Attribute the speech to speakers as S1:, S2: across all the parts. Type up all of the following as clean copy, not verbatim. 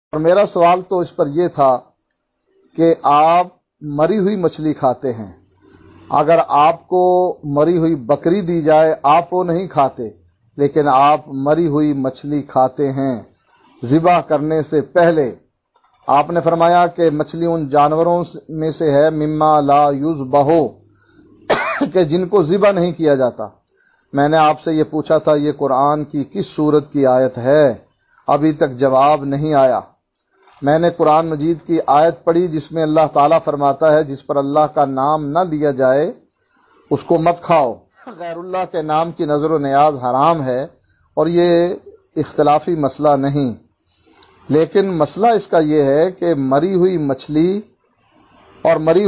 S1: اور میرا سوال تو اس پر یہ تھا کہ آپ مری ہوئی مچھلی کھاتے ہیں، اگر آپ کو مری ہوئی بکری دی جائے آپ وہ نہیں کھاتے، لیکن آپ مری ہوئی مچھلی کھاتے ہیں ذبح کرنے سے پہلے۔ آپ نے فرمایا کہ مچھلی ان جانوروں میں سے ہے مما لا یذبح، کہ جن کو ذبح نہیں کیا جاتا۔ میں نے آپ سے یہ پوچھا تھا یہ قرآن کی کس سورت کی آیت ہے، ابھی تک جواب نہیں آیا۔ میں نے قرآن مجید کی آیت پڑھی جس میں اللہ تعالیٰ فرماتا ہے جس پر اللہ کا نام نہ لیا جائے اس کو مت کھاؤ، غیر اللہ کے نام کی نظر و نیاز حرام ہے، اور یہ اختلافی مسئلہ نہیں، لیکن مسئلہ اس کا یہ ہے کہ مری ہوئی مچھلی اور مری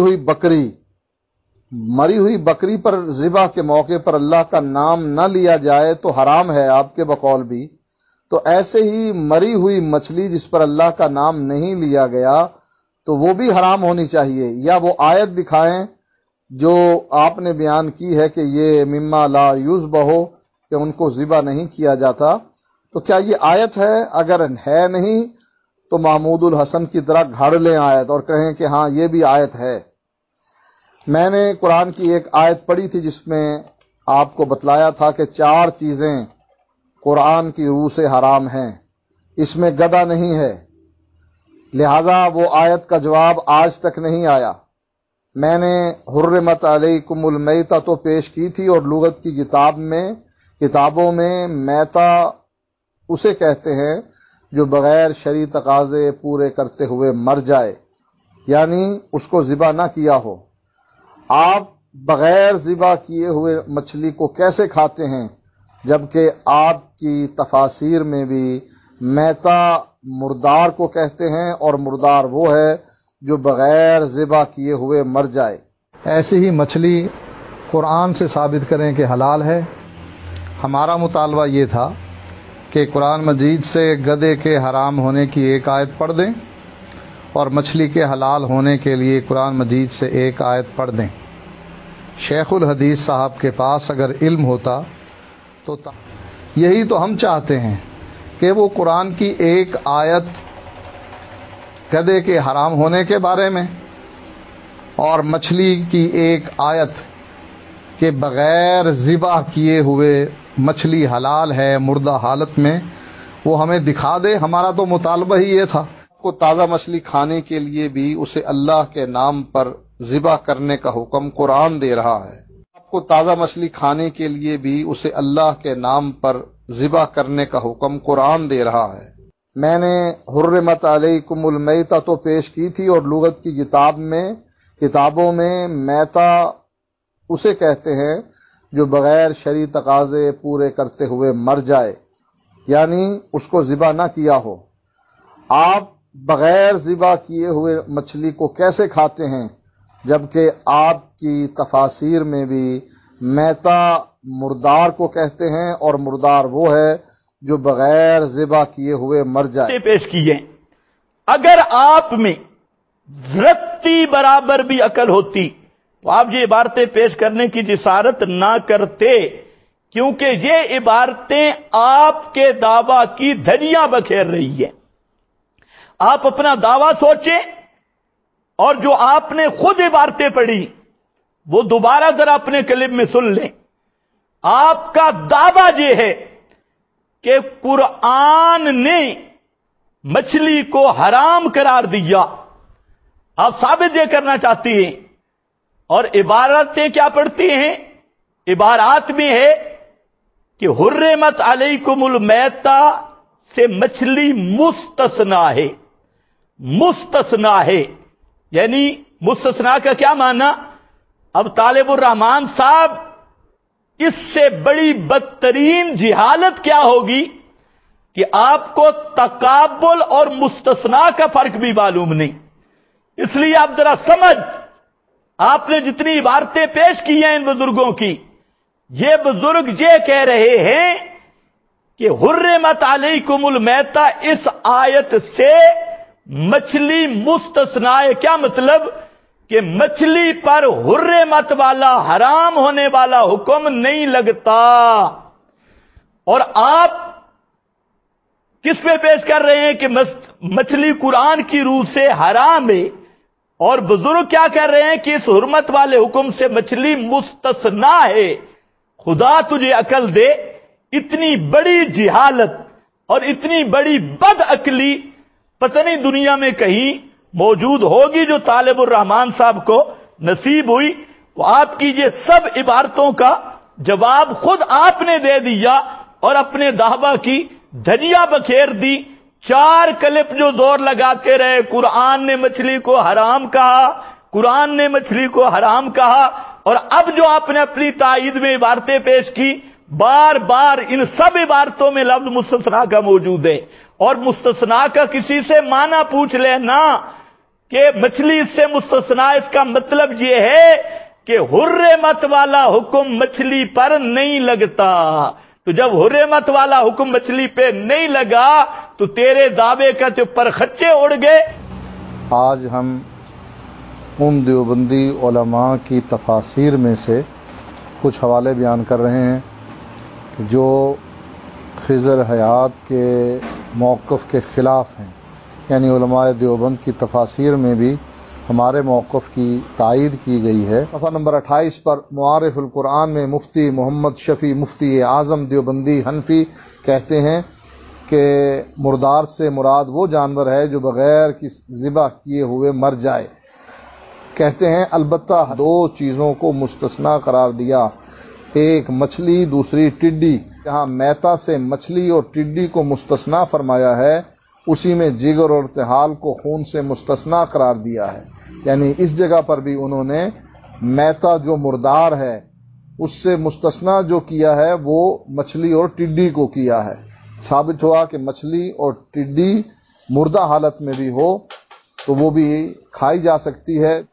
S1: ہوئی بکری پر ذبح کے موقع پر اللہ کا نام نہ لیا جائے تو حرام ہے آپ کے بقول بھی، تو ایسے ہی مری ہوئی مچھلی جس پر اللہ کا نام نہیں لیا گیا تو وہ بھی حرام ہونی چاہیے، یا وہ آیت دکھائیں جو آپ نے بیان کی ہے کہ یہ مما لا یذبح، کہ ان کو ذبح نہیں کیا جاتا، تو کیا یہ آیت ہے؟ اگر ہے نہیں تو محمود الحسن کی طرح گھڑ لیں آیت اور کہیں کہ ہاں یہ بھی آیت ہے۔ میں نے قرآن کی ایک آیت پڑھی تھی جس میں آپ کو بتلایا تھا کہ 4 چیزیں قرآن کی روح سے حرام ہیں، اس میں گدھا نہیں ہے، لہذا وہ آیت کا جواب آج تک نہیں آیا۔ میں نے حرمت علیکم المیتہ تو پیش کی تھی، اور لغت کی کتابوں میں میتہ اسے کہتے ہیں جو بغیر شرعی تقاضے پورے کرتے ہوئے مر جائے، یعنی اس کو ذبح نہ کیا ہو۔ آپ بغیر ذبح کیے ہوئے مچھلی کو کیسے کھاتے ہیں، جبکہ آپ کی تفاسیر میں بھی میتہ مردار کو کہتے ہیں، اور مردار وہ ہے جو بغیر ذبح کیے ہوئے مر جائے۔
S2: ایسی ہی مچھلی قرآن سے ثابت کریں کہ حلال ہے۔ ہمارا مطالبہ یہ تھا کہ قرآن مجید سے گدھے کے حرام ہونے کی ایک آیت پڑھ دیں اور مچھلی کے حلال ہونے کے لیے قرآن مجید سے ایک آیت پڑھ دیں۔ شیخ الحدیث صاحب کے پاس اگر علم ہوتا تو یہی تو ہم چاہتے ہیں کہ وہ قرآن کی ایک آیت گدھے کے حرام ہونے کے بارے میں اور مچھلی کی ایک آیت کہ بغیر ذبح کیے ہوئے مچھلی حلال ہے مردہ حالت میں، وہ ہمیں دکھا دے۔ ہمارا تو مطالبہ ہی یہ تھا۔
S1: آپ کو تازہ مچھلی کھانے کے لیے بھی اسے اللہ کے نام پر ذبح کرنے کا حکم قرآن دے رہا ہے۔ آپ کو تازہ مچھلی کھانے کے لیے بھی اسے اللہ کے نام پر ذبح کرنے کا حکم قرآن دے رہا ہے۔ میں نے حرمت علیکم المیتہ تو پیش کی تھی، اور لغت کی کتابوں میں میتہ اسے کہتے ہیں جو بغیر شرعی تقاضے پورے کرتے ہوئے مر جائے، یعنی اس کو ذبح نہ کیا ہو۔ آپ بغیر ذبح کیے ہوئے مچھلی کو کیسے کھاتے ہیں، جبکہ آپ کی تفاسیر میں بھی میتہ مردار کو کہتے ہیں، اور مردار وہ ہے جو بغیر ذبح کیے ہوئے مر جائے۔
S3: پیش کیے اگر آپ میں رتی برابر بھی عقل ہوتی تو آپ یہ عبارتیں پیش کرنے کی جسارت نہ کرتے، کیونکہ یہ عبارتیں آپ کے دعویٰ کی دھجیاں بکھیر رہی ہیں۔ آپ اپنا دعویٰ سوچیں، اور جو آپ نے خود عبارتیں پڑھی وہ دوبارہ ذرا اپنے کلب میں سن لیں۔ آپ کا دعویٰ یہ ہے کہ قرآن نے مچھلی کو حرام قرار دیا، آپ ثابت یہ کرنا چاہتی ہیں، اور عبارتیں کیا پڑھتی ہیں؟ عبارات میں ہے کہ حرمت علیکم المیتہ سے مچھلی مستثنا ہے، مستثنا ہے، یعنی مستثنا کا کیا معنی؟ اب طالب الرحمان صاحب، اس سے بڑی بدترین جہالت کیا ہوگی کہ آپ کو تقابل اور مستثنا کا فرق بھی معلوم نہیں۔ اس لیے آپ ذرا سمجھ، آپ نے جتنی عبارتیں پیش کی ہیں ان بزرگوں کی، یہ بزرگ یہ کہہ رہے ہیں کہ حرمت علیکم المیتہ اس آیت سے مچھلی مستثنا ہے۔ کیا مطلب؟ کہ مچھلی پر حرمت والا حرام ہونے والا حکم نہیں لگتا، اور آپ کس پہ پیش کر رہے ہیں کہ مچھلی قرآن کی روح سے حرام ہے، اور بزرگ کیا کر رہے ہیں کہ اس حرمت والے حکم سے مچھلی مستثنا ہے۔ خدا تجھے عقل دے، اتنی بڑی جہالت اور اتنی بڑی بد عقلی پتہ نہیں دنیا میں کہیں موجود ہوگی جو طالب الرحمان صاحب کو نصیب ہوئی۔ وہ آپ کی یہ سب عبارتوں کا جواب خود آپ نے دے دیا اور اپنے دعویٰ کی دھجیاں بکھیر دی۔ 4 کلپ جو زور لگاتے رہے، قرآن نے مچھلی کو حرام کہا، قرآن نے مچھلی کو حرام کہا، اور اب جو آپ نے اپنی تائید میں عبارتیں پیش کی، بار بار ان سب عبارتوں میں لفظ مستثنا کا موجود ہے، اور مستثنا کا کسی سے معنی پوچھ لینا کہ مچھلی اس سے مستثنا، اس کا مطلب یہ ہے کہ حرمت والا حکم مچھلی پر نہیں لگتا۔ تو جب حرمت والا حکم مچھلی پہ نہیں لگا تو تیرے دعوے کا تو پر خچے اڑ گئے۔
S2: آج ہم ان دیوبندی علماء کی تفاسیر میں سے کچھ حوالے بیان کر رہے ہیں جو خضر حیات کے موقف کے خلاف ہیں، یعنی علماء دیوبند کی تفاسیر میں بھی ہمارے موقف کی تائید کی گئی ہے۔ صفحہ نمبر 28 پر معارف القرآن میں مفتی محمد شفیع مفتی اعظم دیوبندی حنفی کہتے ہیں کہ مردار سے مراد وہ جانور ہے جو بغیر ذبح کیے ہوئے مر جائے۔ کہتے ہیں البتہ 2 چیزوں کو مستثنا قرار دیا، ایک مچھلی، دوسری ٹڈی۔ جہاں میتا سے مچھلی اور ٹڈی کو مستثنا فرمایا ہے، اسی میں جگر اور تحال کو خون سے مستثنا قرار دیا ہے، یعنی اس جگہ پر بھی انہوں نے میتا جو مردار ہے اس سے مستثنا جو کیا ہے وہ مچھلی اور ٹڈی کو کیا ہے۔ ثابت ہوا کہ مچھلی اور ٹڈی مردہ حالت میں بھی ہو تو وہ بھی کھائی جا سکتی ہے۔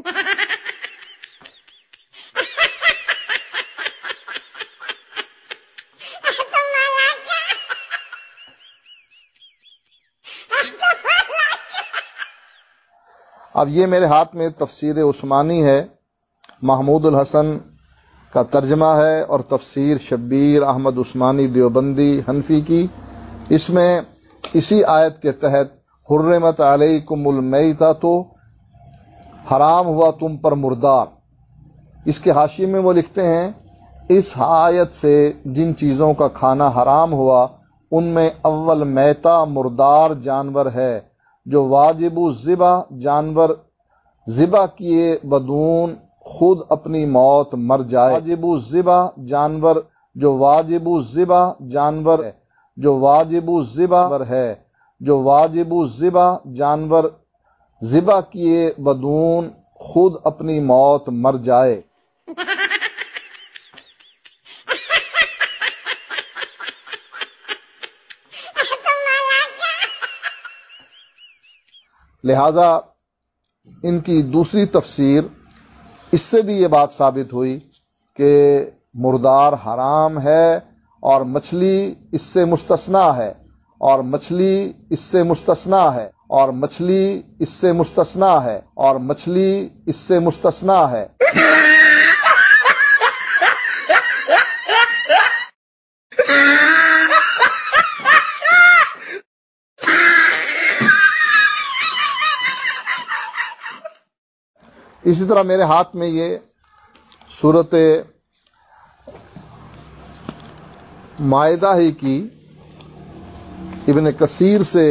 S2: اب یہ میرے ہاتھ میں تفسیر عثمانی ہے، محمود الحسن کا ترجمہ ہے، اور تفسیر شبیر احمد عثمانی دیوبندی حنفی کی۔ اس میں اسی آیت کے تحت حرمت علیکم المیتۃ، حرام ہوا تم پر مردار، اس کے حاشیے میں وہ لکھتے ہیں اس آیت سے جن چیزوں کا کھانا حرام ہوا ان میں اول میتا مردار جانور ہے جو واجب الذبح، جانور ذبح کیے بدون خود اپنی موت مر جائے۔ واجب الذبح جانور جو واجب الذبح جانور ہے، جو واجب الذبح ہے، جو واجب الذبح جانور ذبح کیے بدون خود اپنی موت مر جائے۔ لہذا ان کی دوسری تفسیر، اس سے بھی یہ بات ثابت ہوئی کہ مردار حرام ہے اور مچھلی اس سے مستثنا ہے، اور مچھلی اس سے مستثنا ہے، اور مچھلی اس سے مستثنا ہے، اور مچھلی اس سے مستثنا ہے۔ اسی طرح میرے ہاتھ میں یہ سورۃ مائدہ ہی کی ابن کثیر سے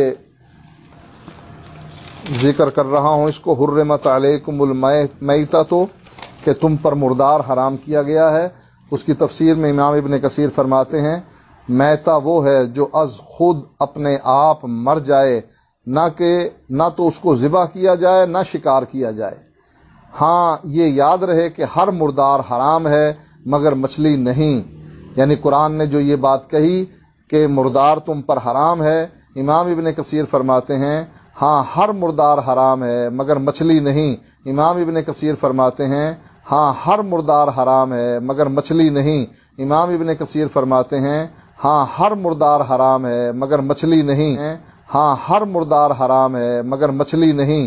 S2: ذکر کر رہا ہوں، اس کو حرمت علیکم المیتۃ کہ تم پر مردار حرام کیا گیا ہے۔ اس کی تفسیر میں امام ابن کثیر فرماتے ہیں میتا وہ ہے جو از خود اپنے آپ مر جائے، نہ تو اس کو ذبح کیا جائے نہ شکار کیا جائے۔ ہاں یہ یاد رہے کہ ہر مردار حرام ہے مگر مچھلی نہیں، یعنی قرآن نے جو یہ بات کہی کہ مردار تم پر حرام ہے، امام ابن کثیر فرماتے ہیں ہاں ہر مردار حرام ہے مگر مچھلی نہیں۔ امام ابن کثیر فرماتے ہیں ہاں ہر مردار حرام ہے مگر مچھلی نہیں۔ امام ابن کثیر فرماتے ہیں ہاں ہر مردار حرام ہے مگر مچھلی نہیں، ہاں ہر مردار حرام ہے مگر مچھلی نہیں۔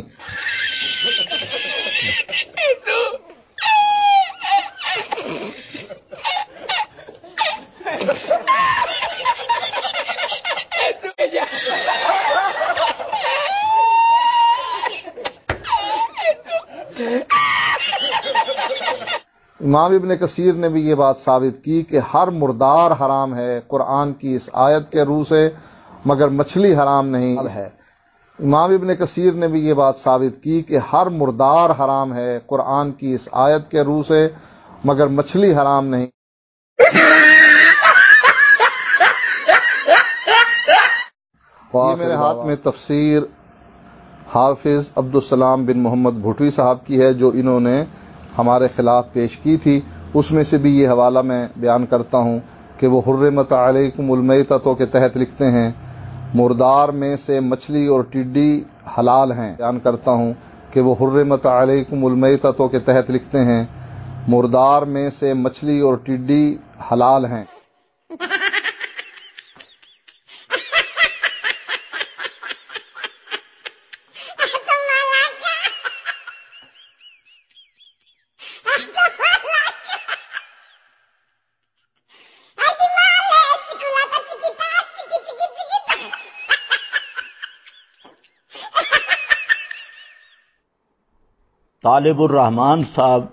S1: امام ابن کثیر نے بھی یہ بات ثابت کی کہ ہر مردار حرام ہے قرآن کی اس آیت کے روح سے، مگر مچھلی حرام نہیں ہے۔ امام ابن کثیر نے بھی یہ بات ثابت کی کہ ہر مردار حرام ہے قرآن کی اس آیت کے روح سے، مگر مچھلی حرام نہیں۔ یہ میرے ہاتھ میں تفسیر حافظ عبدالسلام بن محمد بھٹوی صاحب کی ہے، جو انہوں نے ہمارے خلاف پیش کی تھی۔ اس میں سے بھی یہ حوالہ میں بیان کرتا ہوں کہ وہ حرمت علیکم المیتۃ کے تحت لکھتے ہیں مردار میں سے مچھلی اور ٹڈی حلال ہیں۔ بیان کرتا ہوں کہ وہ حرمت علیکم المیتۃ کے تحت لکھتے ہیں مردار میں سے مچھلی اور ٹڈی حلال ہیں۔
S3: طالب الرحمان صاحب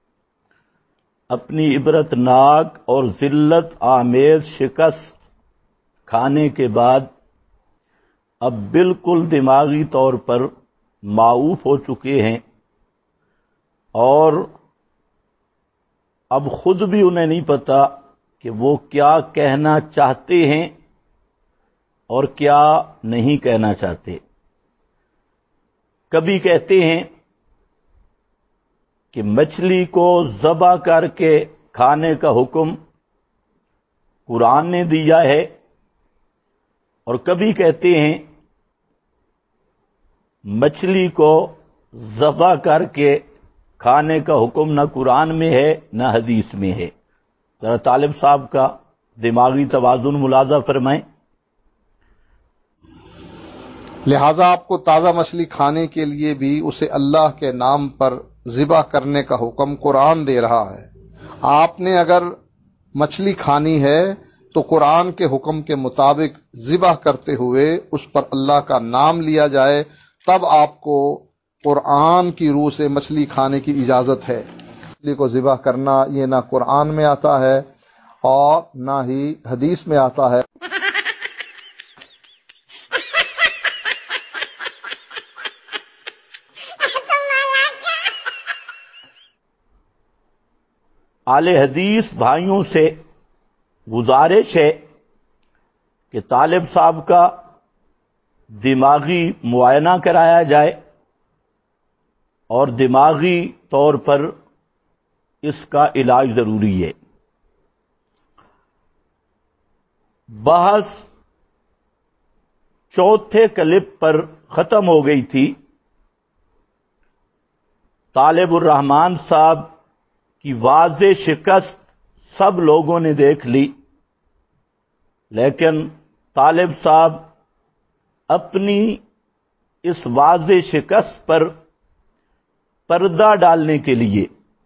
S3: اپنی عبرت ناک اور ذلت آمیز شکست کھانے کے بعد اب بالکل دماغی طور پر معوف ہو چکے ہیں، اور اب خود بھی انہیں نہیں پتا کہ وہ کیا کہنا چاہتے ہیں اور کیا نہیں کہنا چاہتے۔ کبھی کہتے ہیں کہ مچھلی کو ذبح کر کے کھانے کا حکم قرآن نے دیا ہے، اور کبھی کہتے ہیں مچھلی کو ذبح کر کے کھانے کا حکم نہ قرآن میں ہے نہ حدیث میں ہے۔ ذرا طالب صاحب کا دماغی توازن ملاحظہ فرمائیں۔
S1: لہذا آپ کو تازہ مچھلی کھانے کے لیے بھی اسے اللہ کے نام پر ذبح کرنے کا حکم قرآن دے رہا ہے۔ آپ نے اگر مچھلی کھانی ہے تو قرآن کے حکم کے مطابق ذبح کرتے ہوئے اس پر اللہ کا نام لیا جائے، تب آپ کو قرآن کی روح سے مچھلی کھانے کی اجازت ہے۔ مچھلی کو ذبح کرنا یہ نہ قرآن میں آتا ہے اور نہ ہی حدیث میں آتا ہے۔
S3: اہل حدیث بھائیوں سے گزارش ہے کہ طالب صاحب کا دماغی معائنہ کرایا جائے اور دماغی طور پر اس کا علاج ضروری ہے۔ بحث چوتھے کلپ پر ختم ہو گئی تھی۔ طالب الرحمان صاحب کی واضح شکست سب لوگوں نے دیکھ لی، لیکن طالب صاحب اپنی اس واضح شکست پر پردہ ڈالنے کے لیے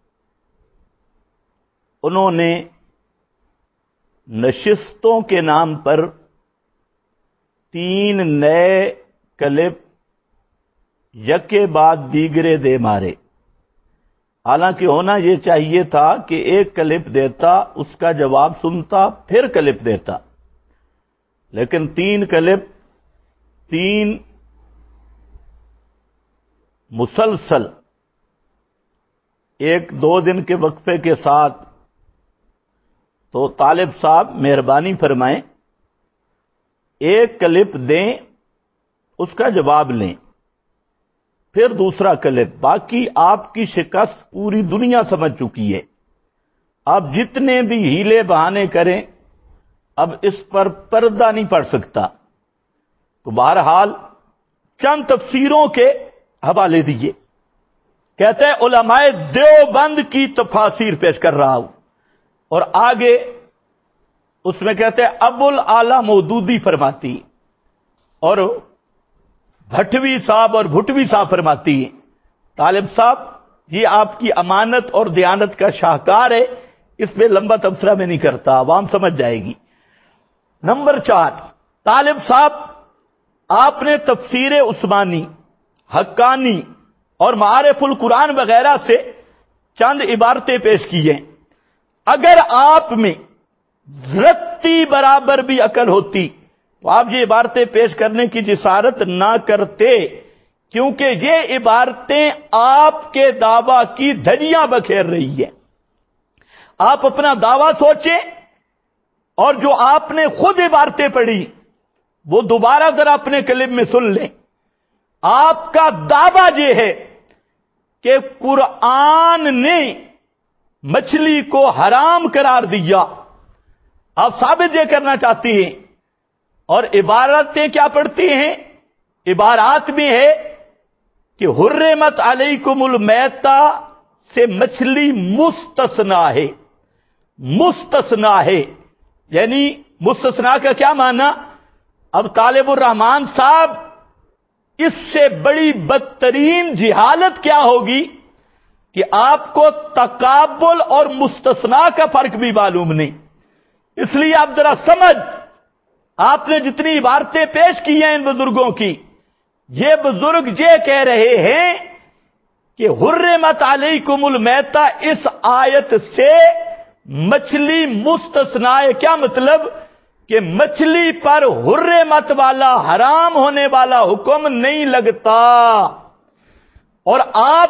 S3: انہوں نے نشستوں کے نام پر 3 نئے کلپ یکے بعد دیگرے دے مارے۔ حالانکہ ہونا یہ چاہیے تھا کہ ایک کلپ دیتا، اس کا جواب سنتا، پھر کلپ دیتا، لیکن 3 کلپ 3 مسلسل 1-2 دن کے وقفے کے ساتھ۔ تو طالب صاحب مہربانی فرمائیں، ایک کلپ دیں، اس کا جواب لیں، پھر دوسرا کلپ۔ باقی آپ کی شکست پوری دنیا سمجھ چکی ہے۔ آپ جتنے بھی ہیلے بہانے کریں، اب اس پر پردہ نہیں پڑ سکتا۔ تو بہرحال چند تفسیروں کے حوالے دیے۔ کہتے ہیں علماء دیوبند کی تفاسیر پیش کر رہا ہوں، اور آگے اس میں کہتے ہیں ابو الاعلی مودودی فرماتی اور بھٹوی صاحب اور بھٹوی صاحب فرماتی ہیں۔ طالب صاحب یہ آپ کی امانت اور دیانت کا شاہکار ہے، اس میں لمبا تبصرہ میں نہیں کرتا، عوام سمجھ جائے گی۔ نمبر 4، طالب صاحب آپ نے تفسیر عثمانی، حقانی اور معارف القرآن وغیرہ سے چند عبارتیں پیش کی ہیں. اگر آپ میں رتی برابر بھی عقل ہوتی تو آپ یہ عبارتیں پیش کرنے کی جسارت نہ کرتے، کیونکہ یہ عبارتیں آپ کے دعویٰ کی دھجیاں بکھیر رہی ہیں. آپ اپنا دعویٰ سوچیں اور جو آپ نے خود عبارتیں پڑھی وہ دوبارہ ذرا اپنے کلب میں سن لیں. آپ کا دعویٰ یہ ہے کہ قرآن نے مچھلی کو حرام قرار دیا. آپ ثابت یہ کرنا چاہتی ہیں اور عبارتیں کیا پڑھتی ہیں؟ عبارات میں ہے کہ حرمت علیکم المیتہ سے مچھلی مستثنا ہے. مستثنا ہے یعنی مستثنا کا کیا معنی؟ اب طالب الرحمان صاحب اس سے بڑی بدترین جہالت کیا ہوگی کہ آپ کو تقابل اور مستثنا کا فرق بھی معلوم نہیں. اس لیے آپ ذرا سمجھ، آپ نے جتنی عبارتیں پیش کی ہیں ان بزرگوں کی، یہ بزرگ یہ کہہ رہے ہیں کہ حرمت علیکم المیتہ اس آیت سے مچھلی مستثنا ہے. کیا مطلب؟ کہ مچھلی پر حرمت والا حرام ہونے والا حکم نہیں لگتا. اور آپ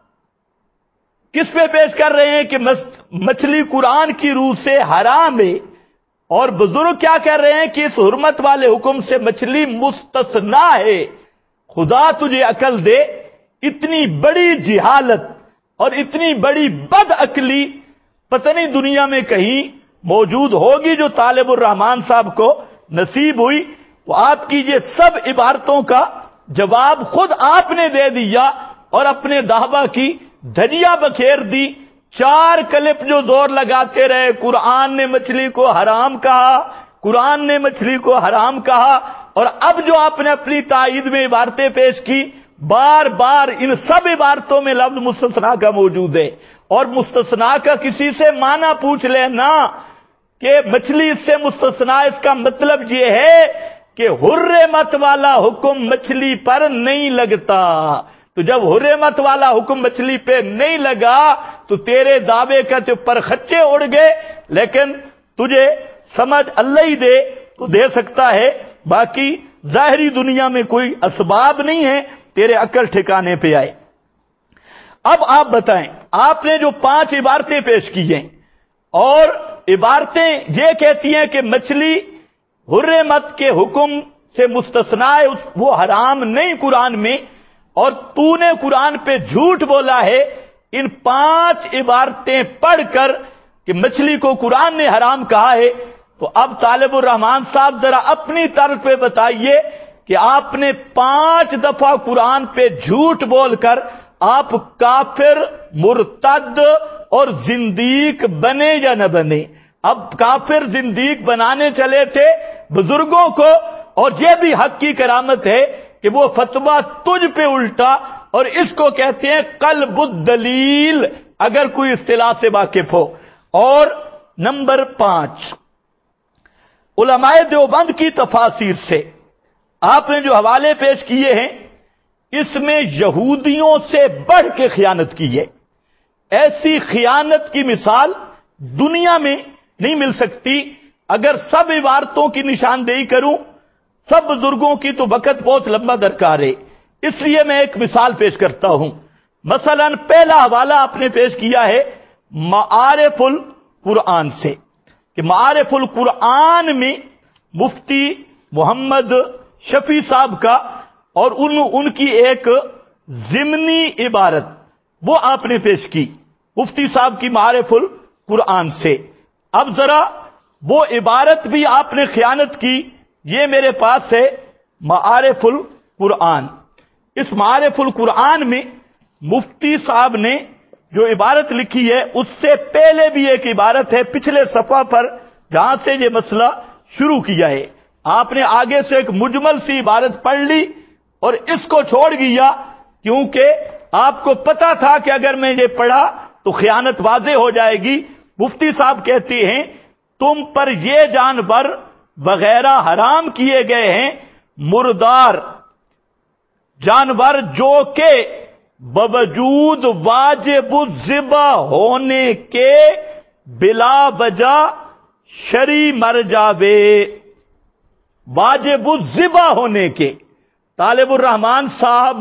S3: کس پہ پیش کر رہے ہیں کہ مچھلی قرآن کی روح سے حرام ہے، اور بزرگ کیا کہہ رہے ہیں کہ اس حرمت والے حکم سے مچھلی مستثنا ہے. خدا تجھے عقل دے، اتنی بڑی جہالت اور اتنی بڑی بد عقلی پتہ نہیں دنیا میں کہیں موجود ہوگی جو طالب الرحمان صاحب کو نصیب ہوئی. تو آپ کی یہ سب عبارتوں کا جواب خود آپ نے دے دیا اور اپنے دعویٰ کی دھجیاں بکھیر دی. 4 کلپ جو زور لگاتے رہے قرآن نے مچھلی کو حرام کہا، قرآن نے مچھلی کو حرام کہا، اور اب جو آپ نے اپنی تائید میں عبارتیں پیش کی، بار بار ان سب عبارتوں میں لفظ مستثنا کا موجود ہے. اور مستثنا کا کسی سے معنی پوچھ لینا کہ مچھلی اس سے مستثنا، اس کا مطلب یہ ہے کہ حرمت والا حکم مچھلی پر نہیں لگتا. تو جب حرمت والا حکم مچھلی پہ نہیں لگا تو تیرے دعوے کا جو پر خچے اڑ گئے. لیکن تجھے سمجھ اللہ ہی دے تو دے سکتا ہے، باقی ظاہری دنیا میں کوئی اسباب نہیں ہے تیرے عقل ٹھکانے پہ آئے. اب آپ بتائیں، آپ نے جو 5 عبارتیں پیش کی ہیں اور عبارتیں یہ کہتی ہیں کہ مچھلی حرمت کے حکم سے مستثنا ہے، وہ حرام نہیں قرآن میں، اور تو نے قرآن پہ جھوٹ بولا ہے. ان 5 عبارتیں پڑھ کر کہ مچھلی کو قرآن نے حرام کہا ہے. تو اب طالب الرحمان صاحب ذرا اپنی طرز پہ بتائیے کہ آپ نے 5 دفعہ قرآن پہ جھوٹ بول کر آپ کافر، مرتد اور زندیق بنے یا نہ بنے؟ اب کافر زندیق بنانے چلے تھے بزرگوں کو، اور یہ بھی حق کی کرامت ہے کہ وہ فتویٰ تجھ پہ الٹا، اور اس کو کہتے ہیں قلب الدلیل، اگر کوئی اصطلاح سے واقف ہو. اور نمبر 5، علماء دیوبند کی تفاسیر سے آپ نے جو حوالے پیش کیے ہیں اس میں یہودیوں سے بڑھ کے خیانت کی ہے. ایسی خیانت کی مثال دنیا میں نہیں مل سکتی. اگر سب عبارتوں کی نشاندہی کروں سب بزرگوں کی تو وقت بہت لمبا درکار ہے، اس لیے میں ایک مثال پیش کرتا ہوں. مثلا پہلا حوالہ آپ نے پیش کیا ہے معارف القرآن سے کہ معارف القرآن میں مفتی محمد شفیع صاحب کا اور ان کی ایک ضمنی عبارت وہ آپ نے پیش کی مفتی صاحب کی معارف القرآن سے. اب ذرا وہ عبارت بھی آپ نے خیانت کی، یہ میرے پاس ہے معارف القرآن. اس معارف القرآن میں مفتی صاحب نے جو عبارت لکھی ہے اس سے پہلے بھی ایک عبارت ہے پچھلے صفحہ پر جہاں سے یہ مسئلہ شروع کیا ہے. آپ نے آگے سے ایک مجمل سی عبارت پڑھ لی اور اس کو چھوڑ دیا کیونکہ آپ کو پتا تھا کہ اگر میں یہ پڑھا تو خیانت واضح ہو جائے گی. مفتی صاحب کہتے ہیں تم پر یہ جانور وغیرہ حرام کیے گئے ہیں، مردار جانور جو کہ باوجود واجب الذبح ہونے کے بلا وجہ شری مر جاوے. واجب الذبح ہونے کے. طالب الرحمان صاحب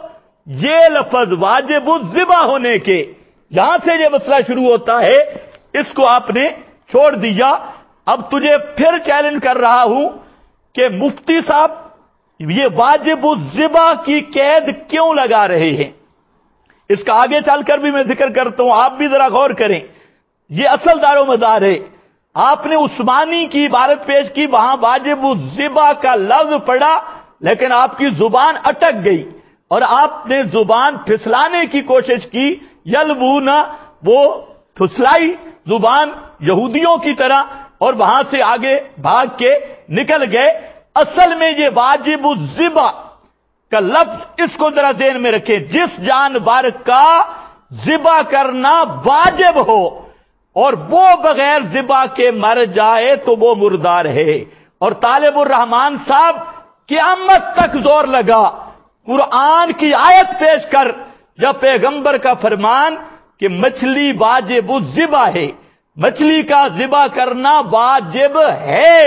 S3: یہ لفظ واجب الذبح ہونے کے، یہاں سے یہ مسئلہ شروع ہوتا ہے، اس کو آپ نے چھوڑ دیا. اب تجھے پھر چیلنج کر رہا ہوں کہ مفتی صاحب یہ واجب الذبح کی قید کیوں لگا رہے ہیں؟ اس کا آگے چل کر بھی میں ذکر کرتا ہوں، آپ بھی ذرا غور کریں. یہ اصل دار و مدار ہے. آپ نے عثمانی کی عبارت پیش کی، وہاں واجب الذبح کا لفظ پڑا، لیکن آپ کی زبان اٹک گئی اور آپ نے زبان پھسلانے کی کوشش کی. یلبونا، وہ پھسلائی زبان یہودیوں کی طرح اور وہاں سے آگے بھاگ کے نکل گئے. اصل میں یہ واجب الذبح کا لفظ، اس کو ذرا ذہن میں رکھیں، جس جانور کا ذبح کرنا واجب ہو اور وہ بغیر ذبح کے مر جائے تو وہ مردار ہے. اور طالب الرحمان صاحب قیامت تک زور لگا قرآن کی آیت پیش کر یا پیغمبر کا فرمان کہ مچھلی واجب الذبح ہے، مچھلی کا ذبح کرنا واجب ہے،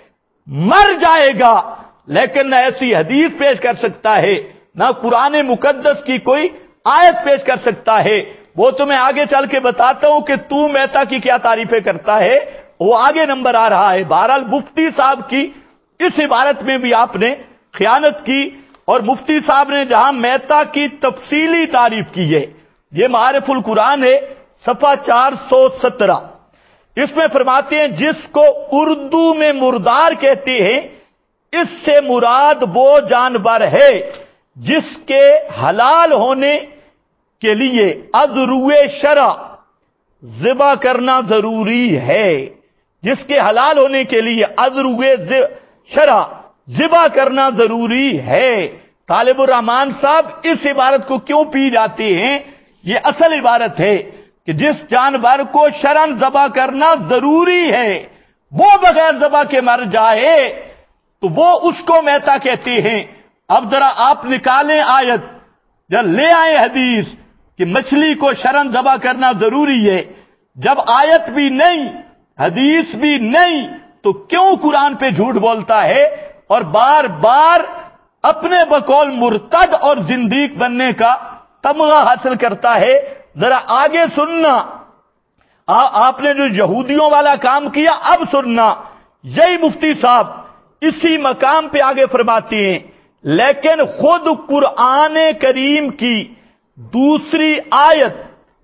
S3: مر جائے گا. لیکن نہ ایسی حدیث پیش کر سکتا ہے، نہ قرآن مقدس کی کوئی آیت پیش کر سکتا ہے. وہ تو میں آگے چل کے بتاتا ہوں کہ تو میتا کی کیا تعریفیں کرتا ہے، وہ آگے نمبر آ رہا ہے. بہرحال مفتی صاحب کی اس عبارت میں بھی آپ نے خیانت کی، اور مفتی صاحب نے جہاں میتا کی تفصیلی تعریف کی ہے، یہ معارف القرآن ہے صفحہ 417، اس میں فرماتے ہیں جس کو اردو میں مردار کہتے ہیں، اس سے مراد وہ جانور ہے جس کے حلال ہونے کے لیے ازروے شرع ذبح کرنا ضروری ہے. جس کے حلال ہونے کے لیے ازروے شرع ذبح کرنا ضروری ہے. طالب الرحمان صاحب اس عبارت کو کیوں پی جاتے ہیں؟ یہ اصل عبارت ہے کہ جس جانور کو شرعن ذبح کرنا ضروری ہے وہ بغیر ذبح کے مر جائے تو وہ اس کو میتا کہتے ہیں. اب ذرا آپ نکالیں آیت یا لے آئیں حدیث کہ مچھلی کو شرعن ذبح کرنا ضروری ہے. جب آیت بھی نہیں، حدیث بھی نہیں، تو کیوں قرآن پہ جھوٹ بولتا ہے اور بار بار اپنے بقول مرتد اور زندیق بننے کا تمغہ حاصل کرتا ہے؟ ذرا آگے سننا. آپ نے جو یہودیوں والا کام کیا اب سننا. یہی مفتی صاحب اسی مقام پہ آگے فرماتے ہیں لیکن خود قرآن کریم کی دوسری آیت،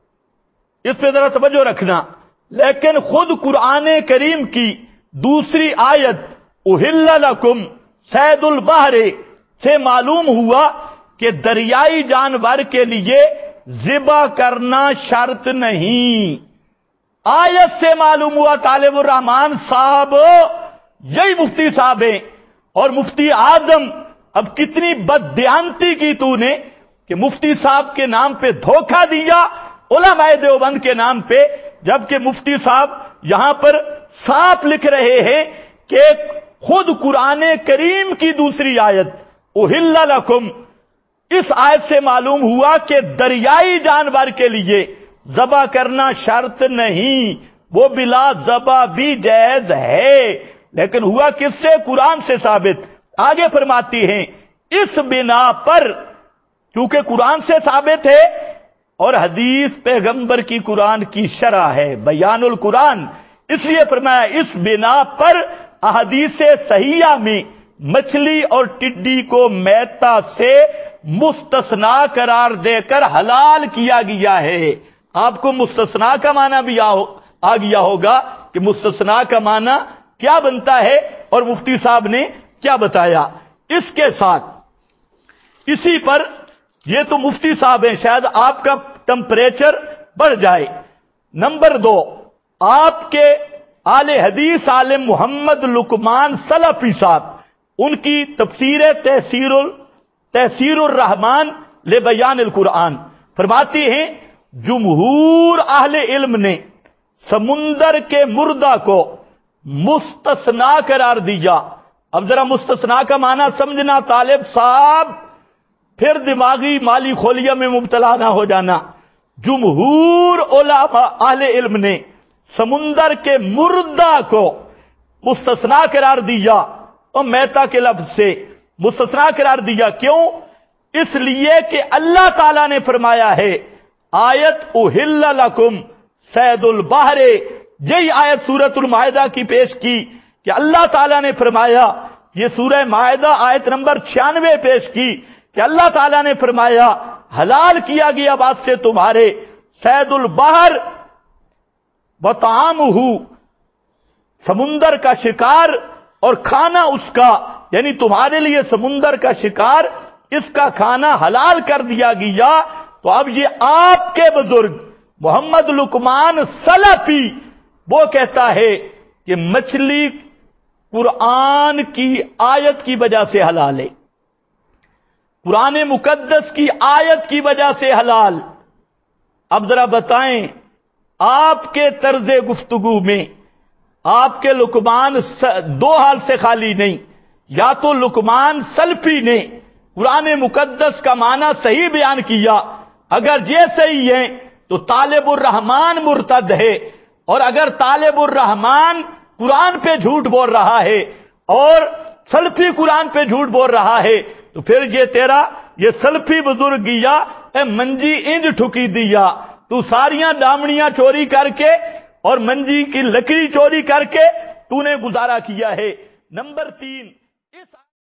S3: اس پہ ذرا توجہ رکھنا، لیکن خود قرآن کریم کی دوسری آیت احل لکم صید البحر سے معلوم ہوا کہ دریائی جانور کے لیے ذبح کرنا شرط نہیں. آیت سے معلوم ہوا. طالب الرحمان صاحب یہی مفتی صاحب ہیں اور مفتی اعظم. اب کتنی بددیانتی کی تو نے کہ مفتی صاحب کے نام پہ دھوکہ دیا علماء دیوبند کے نام پہ، جبکہ مفتی صاحب یہاں پر صاف لکھ رہے ہیں کہ خود قرآن کریم کی دوسری آیت احل لکم، اس آیت سے معلوم ہوا کہ دریائی جانور کے لیے ذبح کرنا شرط نہیں، وہ بلا ذبح بھی جائز ہے. لیکن ہوا کس سے؟ قرآن سے ثابت. آگے فرماتی ہیں اس بنا پر، کیونکہ قرآن سے ثابت ہے اور حدیث پیغمبر کی قرآن کی شرح ہے، بیان القرآن، اس لیے فرمایا اس بنا پر احادیث صحیحہ میں مچھلی اور ٹڈی کو میتا سے مستثنا قرار دے کر حلال کیا گیا ہے. آپ کو مستثنا کا معنی بھی آ گیا ہوگا کہ مستثنا کا معنی کیا بنتا ہے اور مفتی صاحب نے کیا بتایا. اس کے ساتھ اسی پر یہ تو مفتی صاحب ہیں، شاید آپ کا ٹمپریچر بڑھ جائے. نمبر 2، آپ کے اہل حدیث عالم محمد لقمان سلفی صاحب، ان کی تفسیر تحسیر الرحمان لبیان القرآن فرماتی ہیں جمہور اہل علم نے سمندر کے مردہ کو مستثنا قرار دیا. اب ذرا مستثنا کا معنی سمجھنا طالب صاحب، پھر دماغی مالی خولیہ میں مبتلا نہ ہو جانا۔ جمہور علماء اہل علم نے سمندر کے مردہ کو مستثنا قرار دیا اور میتا کے لفظ سے مستثنا قرار دیا۔ کیوں؟ اس لیے کہ اللہ تعالیٰ نے فرمایا ہے آیت احل لکم صید البحر، یہی آیت سورۃ المائدہ کی پیش کی کہ اللہ تعالیٰ نے فرمایا، یہ سورہ مائدہ آیت نمبر 96 پیش کی کہ اللہ تعالیٰ نے فرمایا حلال کیا گیا بات سے تمہارے صید البحر وطعامہ، سمندر کا شکار اور کھانا اس کا، یعنی تمہارے لیے سمندر کا شکار اس کا کھانا حلال کر دیا گیا۔ تو اب یہ آپ کے بزرگ محمد لقمان سلفی وہ کہتا ہے کہ مچھلی قرآن کی آیت کی وجہ سے حلال ہے، قرآن مقدس کی آیت کی وجہ سے حلال۔ اب ذرا بتائیں، آپ کے طرز گفتگو میں آپ کے لقمان دو حال سے خالی نہیں، یا تو لقمان سلفی نے قرآن مقدس کا معنی صحیح بیان کیا، اگر یہ صحیح ہے تو طالب الرحمن مرتد ہے، اور اگر طالب الرحمن قرآن پہ جھوٹ بول رہا ہے اور سلفی قرآن پہ جھوٹ بول رہا ہے تو پھر یہ تیرا یہ سلفی بزرگ گیا اے منجی انج ٹھکی دیا، تو ساریاں دامنیاں چوری کر کے اور منجی کی لکڑی چوری کر کے تو نے گزارا کیا ہے۔ نمبر 3،